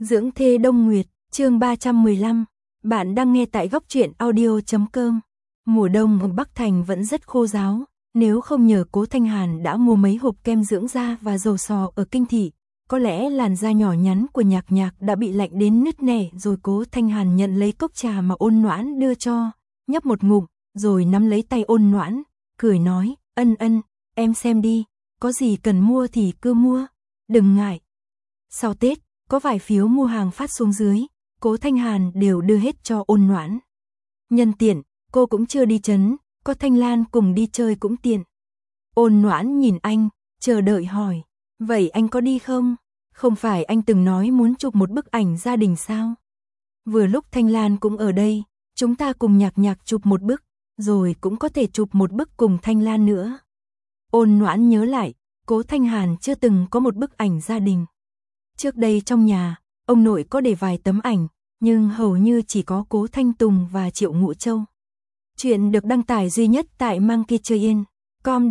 Dưỡng thê Đông Nguyệt, chương 315. Bạn đang nghe tại góc truyện audio.com. Mùa đông ở Bắc Thành vẫn rất khô ráo, nếu không nhờ Cố Thanh Hàn đã mua mấy hộp kem dưỡng da và dầu sò ở Kinh Thị, có lẽ làn da nhỏ nhắn của Nhạc Nhạc đã bị lạnh đến nứt nẻ rồi. Cố Thanh Hàn nhận lấy cốc trà mà Ôn Noãn đưa cho, nhấp một ngụm, rồi nắm lấy tay Ôn Noãn, cười nói, ân, em xem đi, có gì cần mua thì cứ mua, đừng ngại. Sau Tết, có vài phiếu mua hàng phát xuống dưới, Cố Thanh Hàn đều đưa hết cho Ôn Noãn. Nhân tiện, cô cũng chưa đi trấn, có Thanh Lan cùng đi chơi cũng tiện. Ôn Noãn nhìn anh, chờ đợi hỏi, vậy anh có đi không? Không phải anh từng nói muốn chụp một bức ảnh gia đình sao? Vừa lúc Thanh Lan cũng ở đây, chúng ta cùng Nhạc Nhạc chụp một bức, rồi cũng có thể chụp một bức cùng Thanh Lan nữa. Ôn Noãn nhớ lại, Cố Thanh Hàn chưa từng có một bức ảnh gia đình. Trước đây trong nhà, ông nội có để vài tấm ảnh, nhưng hầu như chỉ có Cố Thanh Tùng và Triệu Ngũ Châu. Chuyện được đăng tải duy nhất tại Monkeytrain.com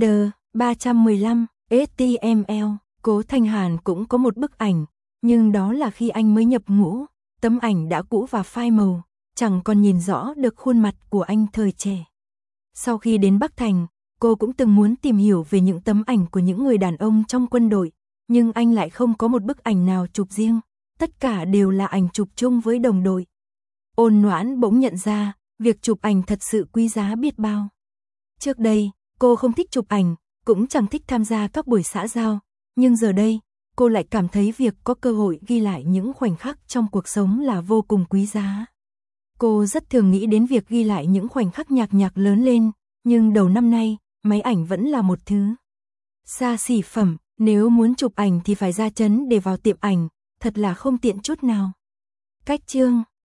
315 HTML. Cố Thanh Hàn cũng có một bức ảnh, nhưng đó là khi anh mới nhập ngũ, tấm ảnh đã cũ và phai màu, chẳng còn nhìn rõ được khuôn mặt của anh thời trẻ. Sau khi đến Bắc Thành, cô cũng từng muốn tìm hiểu về những tấm ảnh của những người đàn ông trong quân đội, nhưng anh lại không có một bức ảnh nào chụp riêng, tất cả đều là ảnh chụp chung với đồng đội. Ôn Noãn bỗng nhận ra, việc chụp ảnh thật sự quý giá biết bao. Trước đây, cô không thích chụp ảnh, cũng chẳng thích tham gia các buổi xã giao, nhưng giờ đây, cô lại cảm thấy việc có cơ hội ghi lại những khoảnh khắc trong cuộc sống là vô cùng quý giá. Cô rất thường nghĩ đến việc ghi lại những khoảnh khắc Nhạc Nhạc lớn lên, nhưng đầu năm nay, máy ảnh vẫn là một thứ xa xỉ phẩm, nếu muốn chụp ảnh thì phải ra trấn để vào tiệm ảnh, thật là không tiện chút nào. Cách chương